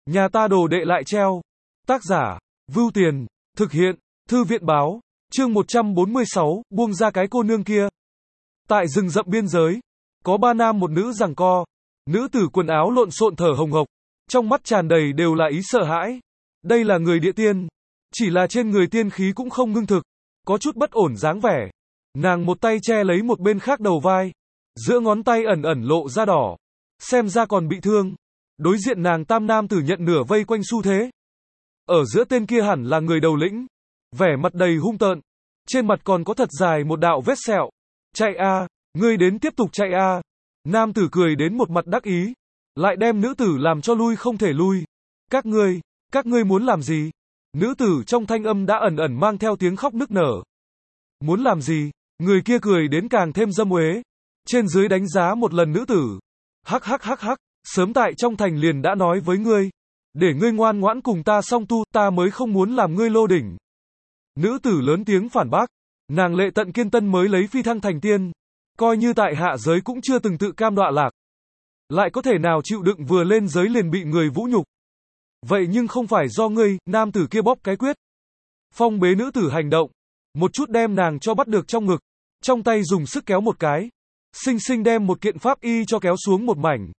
Nhà ta đồ đệ lại treo. Tác giả, Vưu Tiền, thực hiện, Thư viện báo, chương 146, buông ra cái cô nương kia. Tại rừng rậm biên giới, có ba nam một nữ giằng co. Nữ tử quần áo lộn xộn thở hồng hộc, trong mắt tràn đầy đều là ý sợ hãi. Đây là người địa tiên, chỉ là trên người tiên khí cũng không ngưng thực, có chút bất ổn dáng vẻ. Nàng một tay che lấy một bên khác đầu vai, giữa ngón tay ẩn ẩn lộ ra đỏ, xem ra còn bị thương. Đối diện nàng tam nam tử nhận nửa vây quanh xu thế. Ở giữa tên kia hẳn là người đầu lĩnh, vẻ mặt đầy hung tợn, trên mặt còn có thật dài một đạo vết sẹo. Chạy a, ngươi đến tiếp tục chạy a. Nam tử cười đến một mặt đắc ý, lại đem nữ tử làm cho lui không thể lui. Các ngươi muốn làm gì? Nữ tử trong thanh âm đã ẩn ẩn mang theo tiếng khóc nức nở. Muốn làm gì? Người kia cười đến càng thêm dâm uế, trên dưới đánh giá một lần nữ tử. Hắc hắc hắc hắc, sớm tại trong thành liền đã nói với ngươi, để ngươi ngoan ngoãn cùng ta song tu, ta mới không muốn làm ngươi lô đỉnh. Nữ tử lớn tiếng phản bác, nàng lệ tận kiên tân mới lấy phi thăng thành tiên, coi như tại hạ giới cũng chưa từng tự cam đọa lạc, lại có thể nào chịu đựng vừa lên giới liền bị người vũ nhục. Vậy nhưng không phải do ngươi. Nam tử kia bóp cái quyết, phong bế nữ tử hành động, một chút đem nàng cho bắt được trong ngực, trong tay dùng sức kéo một cái, xinh xinh đem một kiện pháp y cho kéo xuống một mảnh,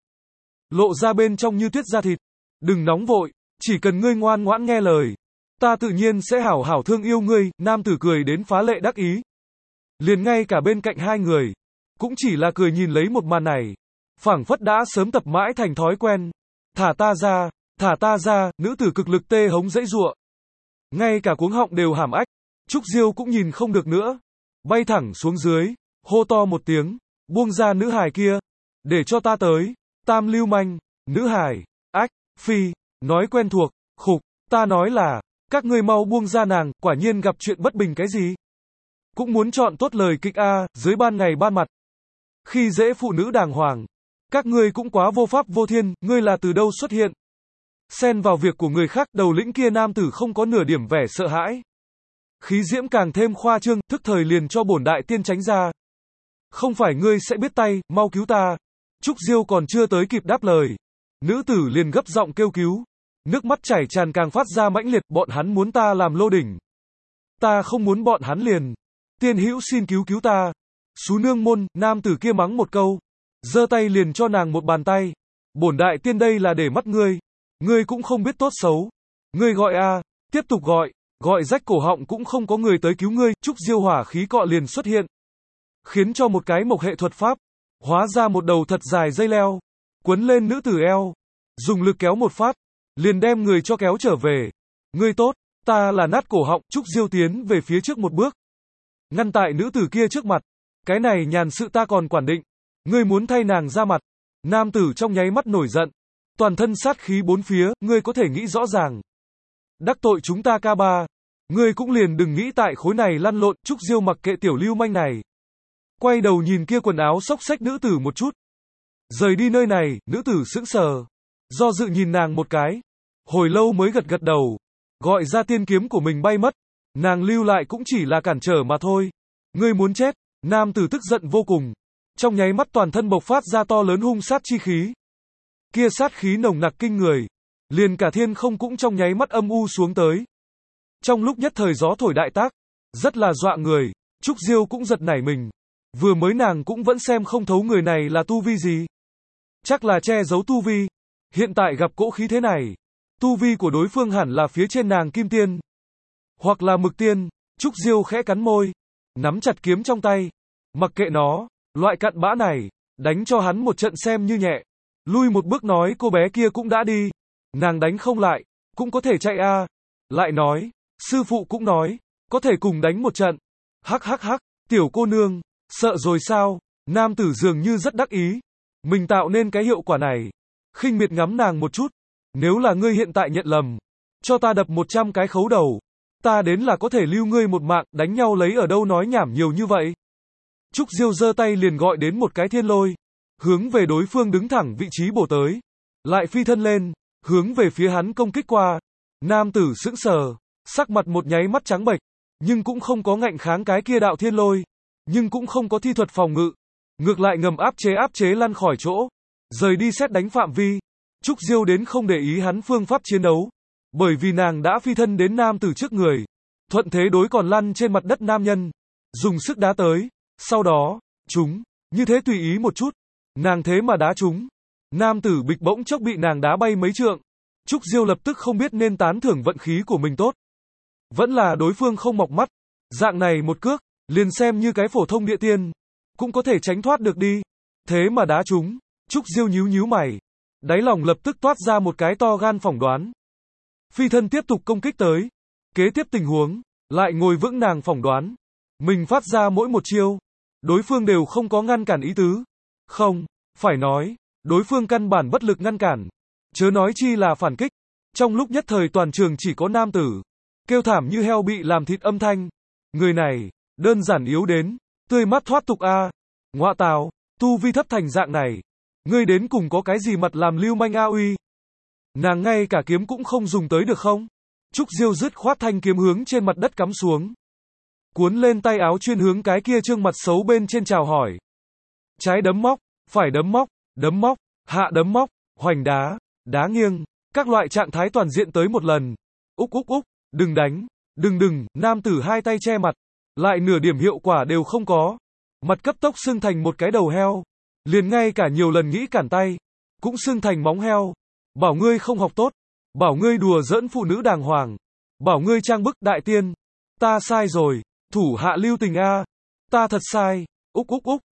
lộ ra bên trong như tuyết da thịt. Đừng nóng vội, chỉ cần ngươi ngoan ngoãn nghe lời, ta tự nhiên sẽ hảo hảo thương yêu ngươi. Nam tử cười đến phá lệ đắc ý, liền ngay cả bên cạnh hai người cũng chỉ là cười nhìn lấy một màn này, phảng phất đã sớm tập mãi thành thói quen. Thả ta ra, thả ta ra. Nữ tử cực lực tê hống dãy giụa, ngay cả cuống họng đều hàm ách. Trúc Diêu cũng nhìn không được nữa, bay thẳng xuống dưới, hô to một tiếng, buông ra nữ hài kia, để cho ta tới. Tam lưu manh, nữ hài, ách, phi, nói quen thuộc, khục, ta nói là, các ngươi mau buông ra nàng, quả nhiên gặp chuyện bất bình cái gì? Cũng muốn chọn tốt lời kịch a, dưới ban ngày ban mặt, khi dễ phụ nữ đàng hoàng, các ngươi cũng quá vô pháp vô thiên. Ngươi là từ đâu xuất hiện, xen vào việc của người khác? Đầu lĩnh kia nam tử không có nửa điểm vẻ sợ hãi, khí diễm càng thêm khoa trương, thức thời liền cho bổn đại tiên tránh ra. Không phải ngươi sẽ biết tay, mau cứu ta. Trúc Diêu còn chưa tới kịp đáp lời, nữ tử liền gấp giọng kêu cứu, nước mắt chảy tràn càng phát ra mãnh liệt. Bọn hắn muốn ta làm lô đỉnh, ta không muốn bọn hắn liền. Tiên hữu xin cứu cứu ta. Xú nương môn. Nam tử kia mắng một câu, giơ tay liền cho nàng một bàn tay. Bổn đại tiên đây là để mắt ngươi, ngươi cũng không biết tốt xấu. Ngươi gọi a, tiếp tục gọi rách cổ họng cũng không có người tới cứu ngươi. Trúc Diêu hỏa khí cọ liền xuất hiện, khiến cho một cái mộc hệ thuật pháp hóa ra một đầu thật dài dây leo, quấn lên nữ tử eo, dùng lực kéo một phát, liền đem người cho kéo trở về. Ngươi tốt, ta là nát cổ họng. Trúc Diêu tiến về phía trước một bước, ngăn tại nữ tử kia trước mặt. Cái này nhàn sự ta còn quản định, ngươi muốn thay nàng ra mặt. Nam tử trong nháy mắt nổi giận, toàn thân sát khí bốn phía. Ngươi có thể nghĩ rõ ràng, đắc tội chúng ta ca ba, ngươi cũng liền đừng nghĩ tại khối này lăn lộn. Trúc Diêu mặc kệ tiểu lưu manh này, quay đầu nhìn kia quần áo xốc xách nữ tử một chút. Rời đi nơi này. Nữ tử sững sờ, do dự nhìn nàng một cái, hồi lâu mới gật gật đầu, gọi ra tiên kiếm của mình bay mất. Nàng lưu lại cũng chỉ là cản trở mà thôi. Ngươi muốn chết. Nam tử tức giận vô cùng, trong nháy mắt toàn thân bộc phát ra to lớn hung sát chi khí. Kia sát khí nồng nặc kinh người, liền cả thiên không cũng trong nháy mắt âm u xuống tới. Trong lúc nhất thời gió thổi đại tác, rất là dọa người. Trúc Diêu cũng giật nảy mình, vừa mới nàng cũng vẫn xem không thấu người này là tu vi gì, chắc là che giấu tu vi. Hiện tại gặp cỗ khí thế này, tu vi của đối phương hẳn là phía trên nàng kim tiên, hoặc là mực tiên. Trúc Diêu khẽ cắn môi, nắm chặt kiếm trong tay, mặc kệ nó, loại cặn bã này, đánh cho hắn một trận xem như nhẹ. Lui một bước nói cô bé kia cũng đã đi, nàng đánh không lại, cũng có thể chạy a. Lại nói, sư phụ cũng nói, có thể cùng đánh một trận. Hắc hắc hắc, tiểu cô nương, sợ rồi sao? Nam tử dường như rất đắc ý, mình tạo nên cái hiệu quả này, khinh miệt ngắm nàng một chút. Nếu là ngươi hiện tại nhận lầm, cho ta đập 100 cái khấu đầu, ta đến là có thể lưu ngươi một mạng. Đánh nhau lấy ở đâu nói nhảm nhiều như vậy. Trúc Diêu giơ tay liền gọi đến một cái thiên lôi, hướng về đối phương đứng thẳng vị trí bổ tới, lại phi thân lên, hướng về phía hắn công kích qua. Nam tử sững sờ, sắc mặt một nháy mắt trắng bệch, nhưng cũng không có ngạnh kháng cái kia đạo thiên lôi, nhưng cũng không có thi thuật phòng ngự, ngược lại ngầm áp chế lăn khỏi chỗ, rời đi xét đánh phạm vi. Trúc Diêu đến không để ý hắn phương pháp chiến đấu, bởi vì nàng đã phi thân đến nam tử trước người, thuận thế đối còn lăn trên mặt đất nam nhân, dùng sức đá tới, sau đó, trúng, như thế tùy ý một chút, nàng thế mà đá trúng. Nam tử bịch bỗng chốc bị nàng đá bay mấy trượng. Trúc Diêu lập tức không biết nên tán thưởng vận khí của mình tốt, vẫn là đối phương không mọc mắt, dạng này một cước, liền xem như cái phổ thông địa tiên, cũng có thể tránh thoát được đi. Thế mà đá trúng, Trúc Diêu nhíu nhíu mày, đáy lòng lập tức toát ra một cái to gan phỏng đoán. Phi thân tiếp tục công kích tới, kế tiếp tình huống, lại ngồi vững nàng phỏng đoán. Mình phát ra mỗi một chiêu, đối phương đều không có ngăn cản ý tứ. Không, phải nói, đối phương căn bản bất lực ngăn cản, chớ nói chi là phản kích. Trong lúc nhất thời toàn trường chỉ có nam tử kêu thảm như heo bị làm thịt âm thanh. Người này, đơn giản yếu đến, tươi mắt thoát tục a. Ngọa tào, tu vi thấp thành dạng này, ngươi đến cùng có cái gì mặt làm lưu manh a uy. Nàng ngay cả kiếm cũng không dùng tới được không? Trúc Diêu dứt khoát thanh kiếm hướng trên mặt đất cắm xuống, cuốn lên tay áo chuyên hướng cái kia trương mặt xấu bên trên chào hỏi. Trái đấm móc, phải đấm móc, hạ đấm móc, hoành đá, đá nghiêng, các loại trạng thái toàn diện tới một lần. Úc, đừng đánh, đừng, nam tử hai tay che mặt, lại nửa điểm hiệu quả đều không có. Mặt cấp tốc sưng thành một cái đầu heo, liền ngay cả nhiều lần nghĩ cản tay, cũng sưng thành móng heo. Bảo ngươi không học tốt, bảo ngươi đùa giỡn phụ nữ đàng hoàng, bảo ngươi trang bức đại tiên. Ta sai rồi, thủ hạ lưu tình a, ta thật sai. Úc,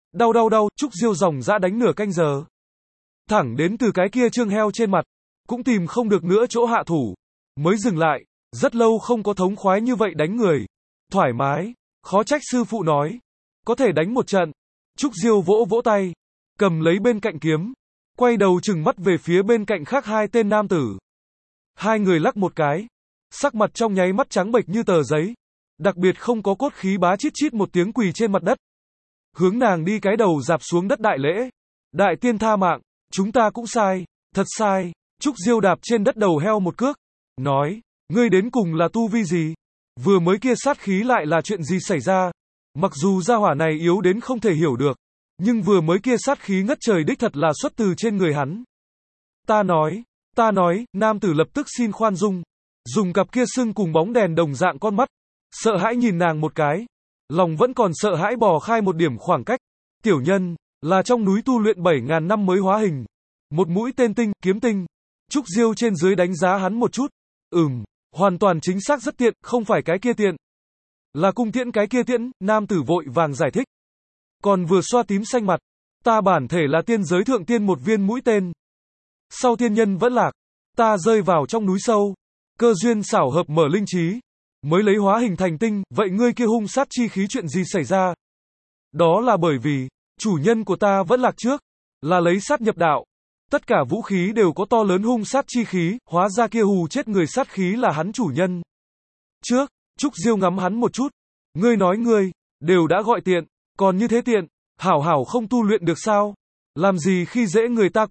đau, Trúc Diêu dòng dã đánh nửa canh giờ. Thẳng đến từ cái kia trương heo trên mặt, cũng tìm không được nữa chỗ hạ thủ, mới dừng lại. Rất lâu không có thống khoái như vậy đánh người, thoải mái, khó trách sư phụ nói, có thể đánh một trận. Trúc Diêu vỗ vỗ tay, cầm lấy bên cạnh kiếm, quay đầu trừng mắt về phía bên cạnh khác hai tên nam tử. Hai người lắc một cái, sắc mặt trong nháy mắt trắng bệch như tờ giấy, đặc biệt không có cốt khí, bá chít chít một tiếng quỳ trên mặt đất, hướng nàng đi cái đầu dạp xuống đất đại lễ. Đại tiên tha mạng, chúng ta cũng sai, thật sai. Trúc Diêu đạp trên đất đầu heo một cước, nói, ngươi đến cùng là tu vi gì? Vừa mới kia sát khí lại là chuyện gì xảy ra? Mặc dù gia hỏa này yếu đến không thể hiểu được, nhưng vừa mới kia sát khí ngất trời đích thật là xuất từ trên người hắn. Ta nói, nam tử lập tức xin khoan dung, dùng cặp kia sưng cùng bóng đèn đồng dạng con mắt, sợ hãi nhìn nàng một cái, lòng vẫn còn sợ hãi bò khai một điểm khoảng cách. Tiểu nhân, là trong núi tu luyện 7.000 năm mới hóa hình, một mũi tên tinh, kiếm tinh. Trúc Diêu trên dưới đánh giá hắn một chút, hoàn toàn chính xác rất tiện, không phải cái kia tiện, là cung tiễn cái kia tiễn. Nam tử vội vàng giải thích, còn vừa xoa tím xanh mặt, ta bản thể là tiên giới thượng tiên một viên mũi tên, sau tiên nhân vẫn lạc, ta rơi vào trong núi sâu, cơ duyên xảo hợp mở linh trí, mới lấy hóa hình thành tinh. Vậy ngươi kia hung sát chi khí chuyện gì xảy ra? Đó là bởi vì chủ nhân của ta vẫn lạc trước, là lấy sát nhập đạo, tất cả vũ khí đều có to lớn hung sát chi khí, hóa ra kia hù chết người sát khí là hắn chủ nhân trước. Trúc Diêu ngắm hắn một chút, ngươi nói ngươi đều đã gọi tiện, còn như thế tiện, hảo không tu luyện được sao? Làm gì khi dễ người ta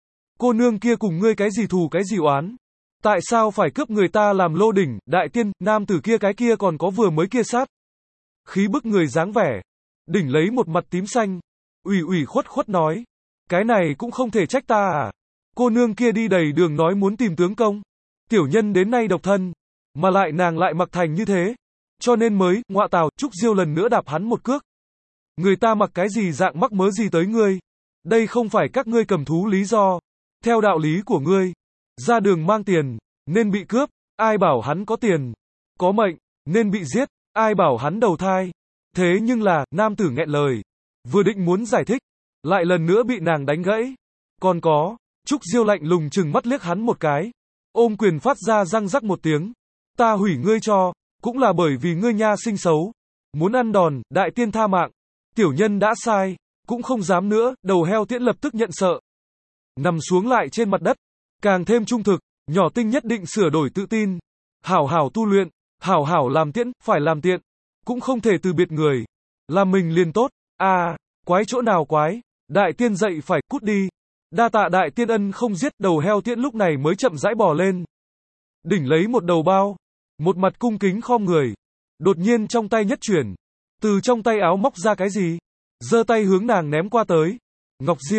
cô nương kia cùng ngươi cái gì thù cái gì oán? Tại sao phải cướp người ta làm lô đỉnh? Đại tiên, nam tử kia cái kia còn có vừa mới kia sát khí bức người dáng vẻ, đỉnh lấy một mặt tím xanh, ủy khuất nói, cái này cũng không thể trách ta à? Cô nương kia đi đầy đường nói muốn tìm tướng công, tiểu nhân đến nay độc thân, mà lại nàng lại mặc thành như thế, cho nên mới. Ngọa tào. Trúc Diêu lần nữa đạp hắn một cước. Người ta mặc cái gì dạng mắc mớ gì tới ngươi? Đây không phải các ngươi cầm thú lý do. Theo đạo lý của ngươi, ra đường mang tiền, nên bị cướp, ai bảo hắn có tiền, có mệnh, nên bị giết, ai bảo hắn đầu thai. Thế nhưng là, nam tử nghẹn lời, vừa định muốn giải thích, lại lần nữa bị nàng đánh gãy. Còn có, Trúc Diêu lạnh lùng chừng mắt liếc hắn một cái, ôm quyền phát ra răng rắc một tiếng, ta hủy ngươi cho, cũng là bởi vì ngươi nha sinh xấu, muốn ăn đòn. Đại tiên tha mạng, tiểu nhân đã sai, cũng không dám nữa. Đầu heo tiễn lập tức nhận sợ, nằm xuống lại trên mặt đất, càng thêm trung thực, nhỏ tinh nhất định sửa đổi tự tin, hảo tu luyện, hảo làm tiễn, phải làm tiện, cũng không thể từ biệt người, làm mình liền tốt. Quái chỗ nào quái, đại tiên dậy phải, cút đi. Đa tạ đại tiên ân không giết. Đầu heo tiễn lúc này mới chậm rãi bò lên, đỉnh lấy một đầu bao, một mặt cung kính khom người, đột nhiên trong tay nhất chuyển, từ trong tay áo móc ra cái gì, giơ tay hướng nàng ném qua tới. Ngọc Diêu,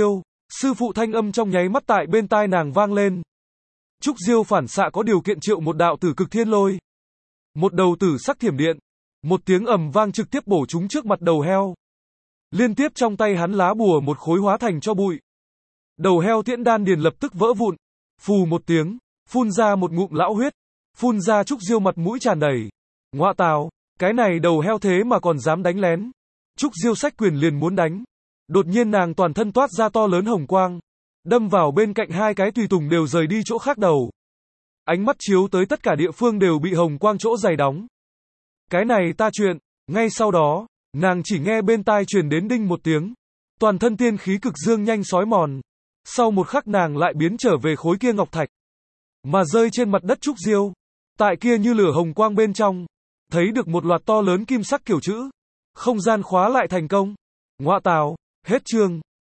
Sư phụ thanh âm trong nháy mắt tại bên tai nàng vang lên. Trúc Diêu phản xạ có điều kiện triệu một đạo tử cực thiên lôi. Một đầu tử sắc thiểm điện. Một tiếng ầm vang trực tiếp bổ trúng trước mặt đầu heo. Liên tiếp trong tay hắn lá bùa một khối hóa thành cho bụi. Đầu heo tiễn đan điền lập tức vỡ vụn. Phù một tiếng, phun ra một ngụm lão huyết. Phun ra Trúc Diêu mặt mũi tràn đầy. Ngoạ tào, cái này đầu heo thế mà còn dám đánh lén. Trúc Diêu xách quyền liền muốn đánh. Đột nhiên nàng toàn thân toát ra to lớn hồng quang. Đâm vào bên cạnh hai cái tùy tùng đều rời đi chỗ khác đầu. Ánh mắt chiếu tới tất cả địa phương đều bị hồng quang chỗ dày đóng. Cái này ta chuyện, ngay sau đó, nàng chỉ nghe bên tai truyền đến đinh một tiếng. Toàn thân tiên khí cực dương nhanh sói mòn. Sau một khắc nàng lại biến trở về khối kia ngọc thạch. Mà rơi trên mặt đất Trúc Diêu. Tại kia như lửa hồng quang bên trong. Thấy được một loạt to lớn kim sắc kiểu chữ. Không gian khóa lại thành công. Ngoạ tào, hết chương.